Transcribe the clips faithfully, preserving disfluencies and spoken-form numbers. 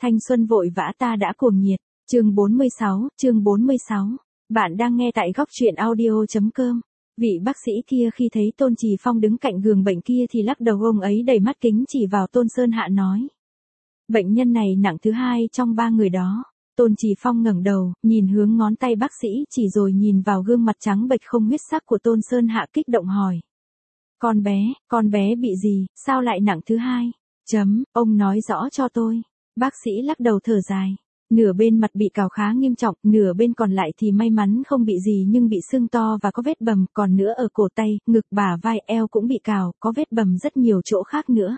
Thanh xuân vội vã ta đã cuồng nhiệt. Chương bốn mươi sáu, chương bốn mươi sáu. Bạn đang nghe tại góc truyện audio chấm com. Vị bác sĩ kia khi thấy Tôn Trì Phong đứng cạnh giường bệnh kia thì lắc đầu, ông ấy đầy mắt kính chỉ vào Tôn Sơn Hạ nói. Bệnh nhân này nặng thứ hai trong ba người đó. Tôn Trì Phong ngẩng đầu, nhìn hướng ngón tay bác sĩ chỉ rồi nhìn vào gương mặt trắng bệch không huyết sắc của Tôn Sơn Hạ kích động hỏi. Con bé, con bé bị gì, sao lại nặng thứ hai? Chấm, ông nói rõ cho tôi. Bác sĩ lắc đầu thở dài. Nửa bên mặt bị cào khá nghiêm trọng, nửa bên còn lại thì may mắn không bị gì nhưng bị sưng to và có vết bầm, còn nữa ở cổ tay, ngực, bả vai, eo cũng bị cào, có vết bầm rất nhiều chỗ khác nữa.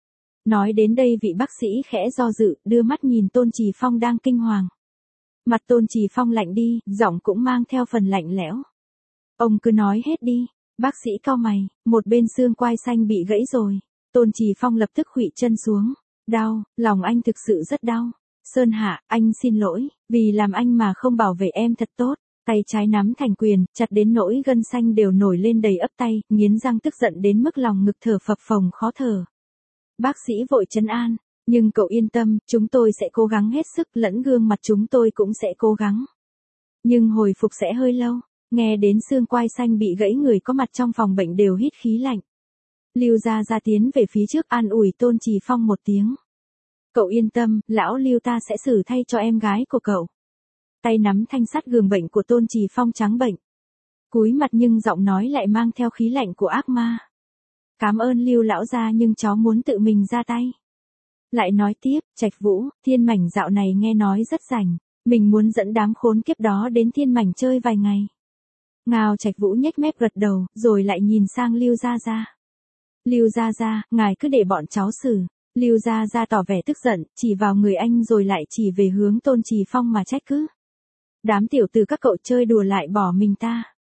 Nói đến đây vị bác sĩ khẽ do dự, đưa mắt nhìn Tôn Trì Phong đang kinh hoàng. Mặt Tôn Trì Phong lạnh đi, giọng cũng mang theo phần lạnh lẽo. Ông cứ nói hết đi. Bác sĩ cau mày, một bên xương quai xanh bị gãy rồi. Tôn Trì Phong lập tức khuỵu chân xuống. Đau, lòng anh thực sự rất đau. Sơn Hạ, anh xin lỗi, vì làm anh mà không bảo vệ em thật tốt. Tay trái nắm thành quyền, chặt đến nỗi gân xanh đều nổi lên đầy ấp tay, nghiến răng tức giận đến mức lòng ngực thở phập phồng khó thở. Bác sĩ vội trấn an, nhưng cậu yên tâm, chúng tôi sẽ cố gắng hết sức, lẫn gương mặt chúng tôi cũng sẽ cố gắng. Nhưng hồi phục sẽ hơi lâu. Nghe đến xương quai xanh bị gãy, người có mặt trong phòng bệnh đều hít khí lạnh. Lưu Gia Gia tiến về phía trước an ủi Tôn Trì Phong một tiếng. Cậu yên tâm, lão Lưu ta sẽ xử thay cho em gái của cậu. Tay nắm thanh sắt giường bệnh của Tôn Trì Phong trắng bệnh. Cúi mặt nhưng giọng nói lại mang theo khí lạnh của ác ma. Cảm ơn Lưu lão gia nhưng cháu muốn tự mình ra tay. Lại nói tiếp, Trạch Vũ, Thiên Mảnh dạo này nghe nói rất rảnh. Mình muốn dẫn đám khốn kiếp đó đến Thiên Mảnh chơi vài ngày. Ngao Trạch Vũ nhếch mép gật đầu, rồi lại nhìn sang Lưu Gia Gia. Lưu Gia Gia, ngài cứ để bọn cháu xử. Lưu Gia Gia tỏ vẻ tức giận, chỉ vào người anh rồi lại chỉ về hướng Tôn Trì Phong mà trách cứ. Đám tiểu tử các cậu chơi đùa lại bỏ mình ta.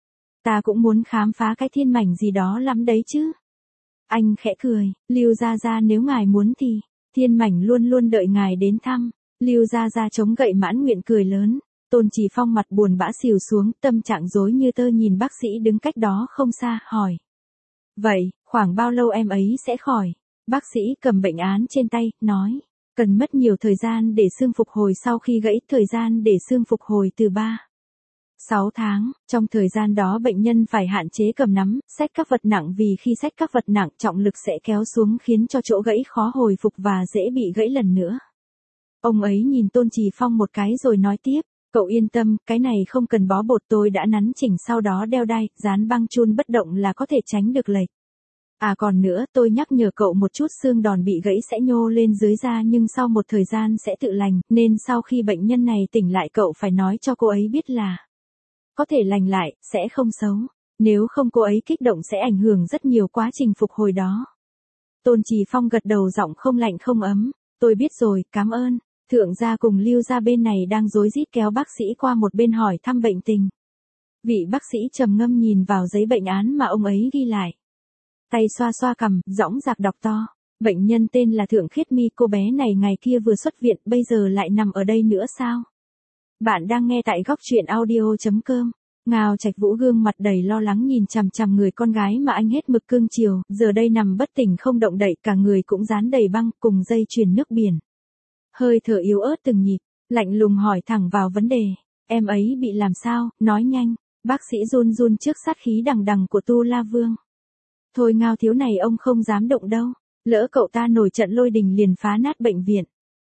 Ta cũng muốn khám phá cái Thiên Mảnh gì đó lắm đấy chứ. Anh khẽ cười, Lưu Gia Gia nếu ngài muốn thì, Thiên Mảnh luôn luôn đợi ngài đến thăm. Lưu Gia Gia chống gậy mãn nguyện cười lớn. Tôn Trì Phong mặt buồn bã xìu xuống, tâm trạng rối như tơ nhìn bác sĩ đứng cách đó không xa, hỏi. Vậy, khoảng bao lâu em ấy sẽ khỏi? Bác sĩ cầm bệnh án trên tay, nói. Cần mất nhiều thời gian để xương phục hồi sau khi gãy, thời gian để xương phục hồi từ ba. sáu tháng, trong thời gian đó bệnh nhân phải hạn chế cầm nắm, xách các vật nặng vì khi xách các vật nặng trọng lực sẽ kéo xuống khiến cho chỗ gãy khó hồi phục và dễ bị gãy lần nữa. Ông ấy nhìn Tôn Trì Phong một cái rồi nói tiếp. Cậu yên tâm, cái này không cần bó bột, tôi đã nắn chỉnh sau đó đeo đai, dán băng chun bất động là có thể tránh được lệch. À còn nữa, tôi nhắc nhở cậu một chút, xương đòn bị gãy sẽ nhô lên dưới da nhưng sau một thời gian sẽ tự lành, nên sau khi bệnh nhân này tỉnh lại cậu phải nói cho cô ấy biết là có thể lành lại, sẽ không xấu. Nếu không cô ấy kích động sẽ ảnh hưởng rất nhiều quá trình phục hồi đó. Tôn Trì Phong gật đầu giọng không lạnh không ấm. Tôi biết rồi, cảm ơn. Thượng gia cùng Lưu gia bên này đang rối rít kéo bác sĩ qua một bên hỏi thăm bệnh tình. Vị bác sĩ trầm ngâm nhìn vào giấy bệnh án mà ông ấy ghi lại. Tay xoa xoa cằm, dõng dạc đọc to. Bệnh nhân tên là Thượng Khiết Mi, cô bé này ngày kia vừa xuất viện, bây giờ lại nằm ở đây nữa sao? Bạn đang nghe tại góc truyện audio chấm com. Ngao Trạch Vũ gương mặt đầy lo lắng nhìn chằm chằm người con gái mà anh hết mực cưng chiều, giờ đây nằm bất tỉnh không động đậy, cả người cũng dán đầy băng cùng dây chuyền nước biển. Hơi thở yếu ớt từng nhịp, lạnh lùng hỏi thẳng vào vấn đề. Em ấy bị làm sao, nói nhanh. Bác sĩ run run trước sát khí đằng đằng của Tu La Vương. Thôi Ngao thiếu này ông không dám động đâu. Lỡ cậu ta nổi trận lôi đình liền phá nát bệnh viện.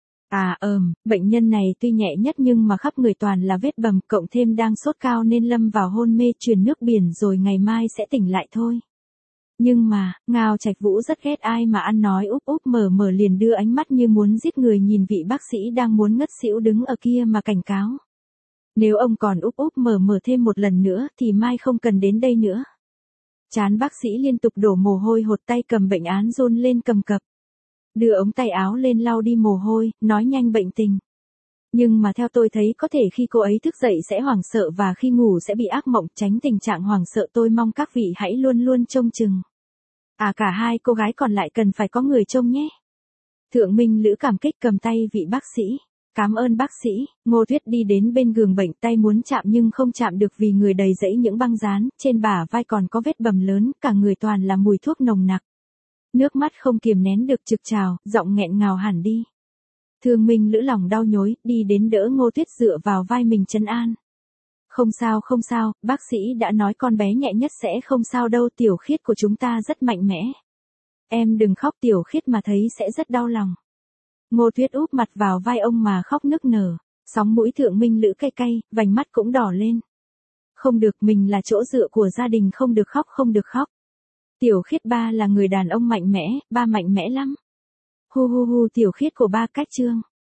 À ờm, bệnh nhân này tuy nhẹ nhất nhưng mà khắp người toàn là vết bầm, cộng thêm đang sốt cao nên lâm vào hôn mê, truyền nước biển rồi ngày mai sẽ tỉnh lại thôi. Nhưng mà, Ngao Trạch Vũ rất ghét ai mà ăn nói úp úp mở mở liền đưa ánh mắt như muốn giết người nhìn vị bác sĩ đang muốn ngất xỉu đứng ở kia mà cảnh cáo. Nếu ông còn úp úp mở mở thêm một lần nữa thì mai không cần đến đây nữa. Trán bác sĩ liên tục đổ mồ hôi hột, tay cầm bệnh án run lên cầm cập. Đưa ống tay áo lên lau đi mồ hôi, nói nhanh bệnh tình. Nhưng mà theo tôi thấy có thể khi cô ấy thức dậy sẽ hoảng sợ và khi ngủ sẽ bị ác mộng, tránh tình trạng hoảng sợ tôi mong các vị hãy luôn luôn trông chừng. À cả hai cô gái còn lại cần phải có người trông nhé. Thượng Minh Lữ cảm kích cầm tay vị bác sĩ. Cảm ơn bác sĩ. Ngô Tuyết đi đến bên giường bệnh, tay muốn chạm nhưng không chạm được vì người đầy rẫy những băng dán, trên bả vai còn có vết bầm lớn, cả người toàn là mùi thuốc nồng nặc. Nước mắt không kiềm nén được trực trào, giọng nghẹn ngào hẳn đi. Thương Minh Lữ lòng đau nhói, đi đến đỡ Ngô Tuyết dựa vào vai mình trấn an. Không sao không sao, bác sĩ đã nói con bé nhẹ nhất sẽ không sao đâu, Tiểu Khiết của chúng ta rất mạnh mẽ. Em đừng khóc, Tiểu Khiết mà thấy sẽ rất đau lòng. Ngô Tuyết úp mặt vào vai ông mà khóc nức nở, sóng mũi Thượng Minh Lữ cay cay, vành mắt cũng đỏ lên. Không được, mình là chỗ dựa của gia đình, không được khóc, không được khóc. Tiểu Khiết ba là người đàn ông mạnh mẽ, ba mạnh mẽ lắm. Hu hu hu, Tiểu Khiết của ba cách chương.